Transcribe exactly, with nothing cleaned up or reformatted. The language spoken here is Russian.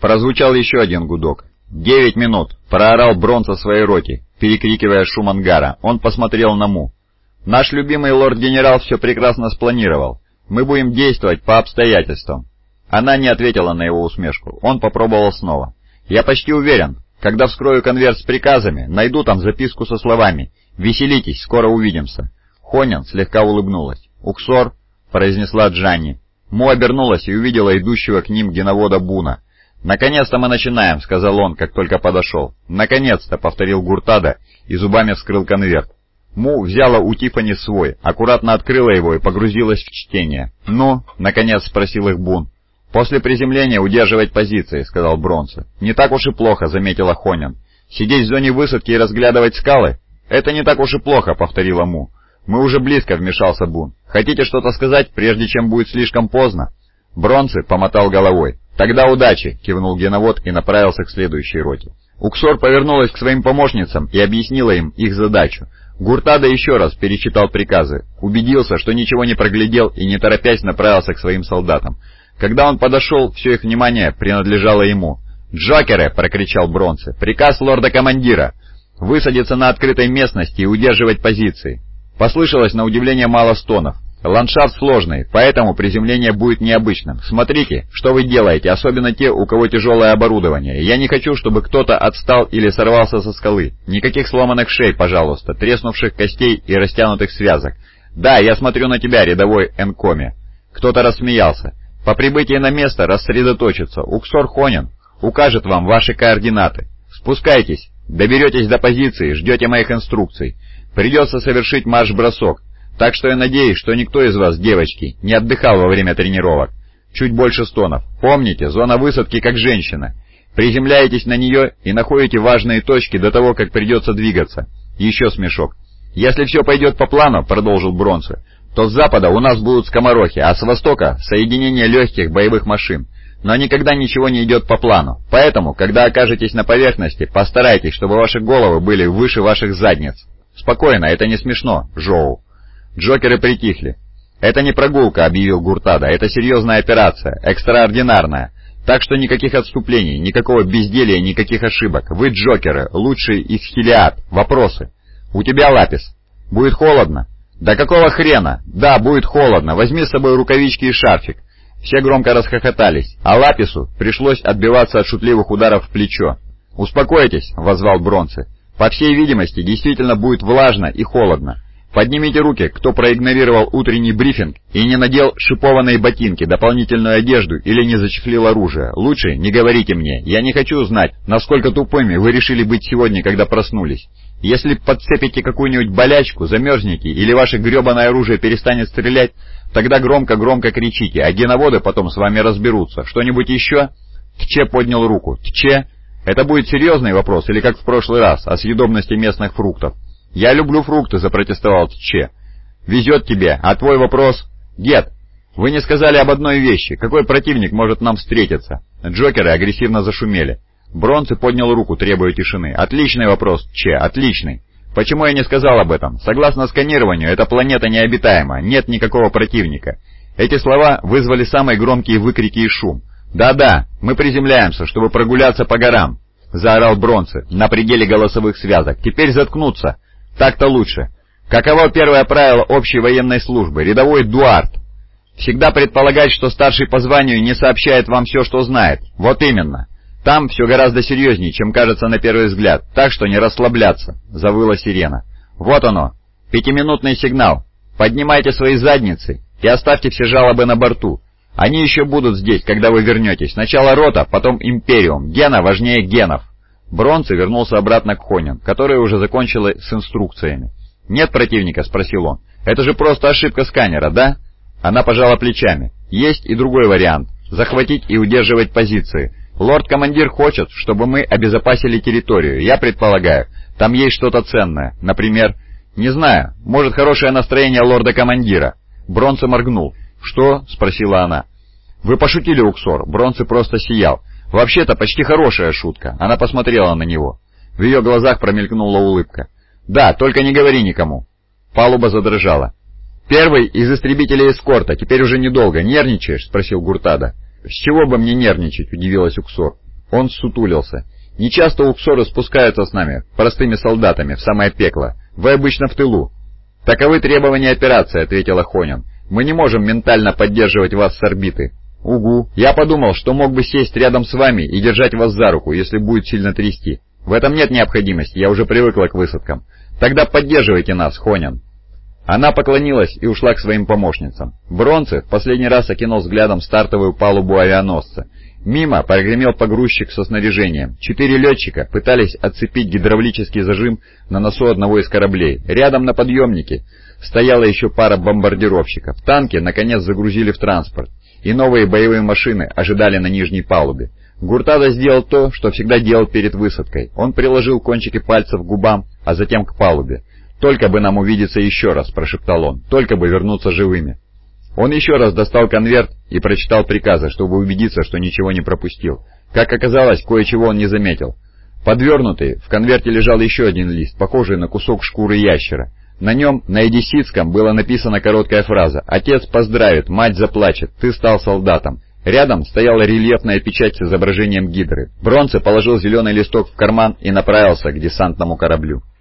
Прозвучал еще один гудок. «Девять минут!» — проорал Бронса своей роте, перекрикивая шум ангара. Он посмотрел на Му. «Наш любимый лорд-генерал все прекрасно спланировал. Мы будем действовать по обстоятельствам». Она не ответила на его усмешку. Он попробовал снова. «Я почти уверен, когда вскрою конверт с приказами, найду там записку со словами «Веселитесь, скоро увидимся». Хонин слегка улыбнулась. «Уксор», — произнесла Джанни. Му обернулась и увидела идущего к ним геновода Буна. «Наконец-то мы начинаем», — сказал он, как только подошел. «Наконец-то», — повторил Гуртада и зубами вскрыл конверт. Му взяла у Тиффани свой, аккуратно открыла его и погрузилась в чтение. «Ну?» — наконец спросил их Бун. «После приземления удерживать позиции», — сказал Бронса. «Не так уж и плохо», — заметила Хонин. «Сидеть в зоне высадки и разглядывать скалы? Это не так уж и плохо», — повторила Му. «Мы уже близко», — вмешался Бун. «Хотите что-то сказать, прежде чем будет слишком поздно?» Бронсы помотал головой. «Тогда удачи», — кивнул геновод и направился к следующей роте. Уксор повернулась к своим помощницам и объяснила им их задачу. Гуртада еще раз перечитал приказы, убедился, что ничего не проглядел и не торопясь направился к своим солдатам. Когда он подошел, все их внимание принадлежало ему. «Джокеры!» — прокричал Бронсы. «Приказ лорда-командира! Высадиться на открытой местности и удерживать позиции!» Послышалось на удивление мало стонов. «Ландшафт сложный, поэтому приземление будет необычным. Смотрите, что вы делаете, особенно те, у кого тяжелое оборудование. Я не хочу, чтобы кто-то отстал или сорвался со скалы. Никаких сломанных шей, пожалуйста, треснувших костей и растянутых связок. Да, я смотрю на тебя, рядовой Энкоми». Кто-то рассмеялся. «По прибытии на место рассредоточиться. Уксор Хонин укажет вам ваши координаты. Спускайтесь, доберетесь до позиции, ждете моих инструкций. Придется совершить марш-бросок. Так что я надеюсь, что никто из вас, девочки, не отдыхал во время тренировок. Чуть больше стонов. Помните, зона высадки как женщина. Приземляетесь на нее и находите важные точки до того, как придется двигаться». Еще смешок. «Если все пойдет по плану», — продолжил Бронса, — «то с запада у нас будут скоморохи, а с востока — соединение легких боевых машин. Но никогда ничего не идет по плану. Поэтому, когда окажетесь на поверхности, постарайтесь, чтобы ваши головы были выше ваших задниц». «Спокойно, это не смешно, Жоу». Джокеры притихли. «Это не прогулка», — объявил Гуртада, — «это серьезная операция, экстраординарная. Так что никаких отступлений, никакого безделия, никаких ошибок. Вы, Джокеры, лучшие из Хелиад. Вопросы?» «У тебя, Лапис. Будет холодно?» «Да какого хрена? Да, будет холодно. Возьми с собой рукавички и шарфик». Все громко расхохотались, а Лапису пришлось отбиваться от шутливых ударов в плечо. «Успокойтесь», — воззвал Бронсы. «По всей видимости, действительно будет влажно и холодно. Поднимите руки, кто проигнорировал утренний брифинг и не надел шипованные ботинки, дополнительную одежду или не зачехлил оружие. Лучше не говорите мне, я не хочу знать, насколько тупыми вы решили быть сегодня, когда проснулись. Если подцепите какую-нибудь болячку, замерзнете или ваше гребаное оружие перестанет стрелять, тогда громко-громко кричите, а геноводы потом с вами разберутся. Что-нибудь еще?» Тче поднял руку. «Тче? Это будет серьезный вопрос или как в прошлый раз, о съедобности местных фруктов?» «Я люблю фрукты», — запротестовал Тче. «Везет тебе, а твой вопрос...» «Дед, вы не сказали об одной вещи. Какой противник может нам встретиться?» Джокеры агрессивно зашумели. Бронсы поднял руку, требуя тишины. «Отличный вопрос, Тче, отличный. Почему я не сказал об этом? Согласно сканированию, эта планета необитаема, нет никакого противника». Эти слова вызвали самые громкие выкрики и шум. «Да-да, мы приземляемся, чтобы прогуляться по горам», — заорал Бронсы на пределе голосовых связок. «Теперь заткнуться. Так-то лучше. Каково первое правило общей военной службы? Рядовой Дуарт. Всегда предполагать, что старший по званию не сообщает вам все, что знает. Вот именно. Там все гораздо серьезнее, чем кажется на первый взгляд, так что не расслабляться», — завыла сирена. «Вот оно. Пятиминутный сигнал. Поднимайте свои задницы и оставьте все жалобы на борту. Они еще будут здесь, когда вы вернетесь. Сначала рота, потом империум. Гена важнее генов». Бронсы вернулся обратно к Хонин, которая уже закончила с инструкциями. «Нет противника?» — спросил он. «Это же просто ошибка сканера, да?» Она пожала плечами. «Есть и другой вариант. Захватить и удерживать позиции. Лорд-командир хочет, чтобы мы обезопасили территорию. Я предполагаю, там есть что-то ценное. Например, не знаю, может, хорошее настроение лорда-командира». Бронсы моргнул. «Что?» — спросила она. «Вы пошутили, Уксор». Бронсы просто сиял. «Вообще-то почти хорошая шутка». Она посмотрела на него. В ее глазах промелькнула улыбка. «Да, только не говори никому». Палуба задрожала. «Первый из истребителей эскорта, теперь уже недолго. Нервничаешь?» — спросил Гуртада. «С чего бы мне нервничать?» — удивилась Уксор. Он ссутулился. «Нечасто уксоры спускаются с нами, простыми солдатами, в самое пекло. Вы обычно в тылу». «Таковы требования операции», — ответила Хонин. «Мы не можем ментально поддерживать вас с орбиты». «Угу. Я подумал, что мог бы сесть рядом с вами и держать вас за руку, если будет сильно трясти. В этом нет необходимости, я уже привыкла к высадкам. Тогда поддерживайте нас, Хонин». Она поклонилась и ушла к своим помощницам. Бронце в последний раз окинул взглядом стартовую палубу авианосца. Мимо прогремел погрузчик со снаряжением. Четыре летчика пытались отцепить гидравлический зажим на носу одного из кораблей. Рядом на подъемнике стояла еще пара бомбардировщиков. Танки наконец загрузили в транспорт, и новые боевые машины ожидали на нижней палубе. Гуртадо сделал то, что всегда делал перед высадкой. Он приложил кончики пальцев к губам, а затем к палубе. «Только бы нам увидеться еще раз», — прошептал он, — «только бы вернуться живыми». Он еще раз достал конверт и прочитал приказы, чтобы убедиться, что ничего не пропустил. Как оказалось, кое-чего он не заметил. Подвернутый, в конверте лежал еще один лист, похожий на кусок шкуры ящера. На нем, на эдисситском, была написана короткая фраза: «Отец поздравит, мать заплачет, ты стал солдатом». Рядом стояла рельефная печать с изображением гидры. Бронце положил зеленый листок в карман и направился к десантному кораблю.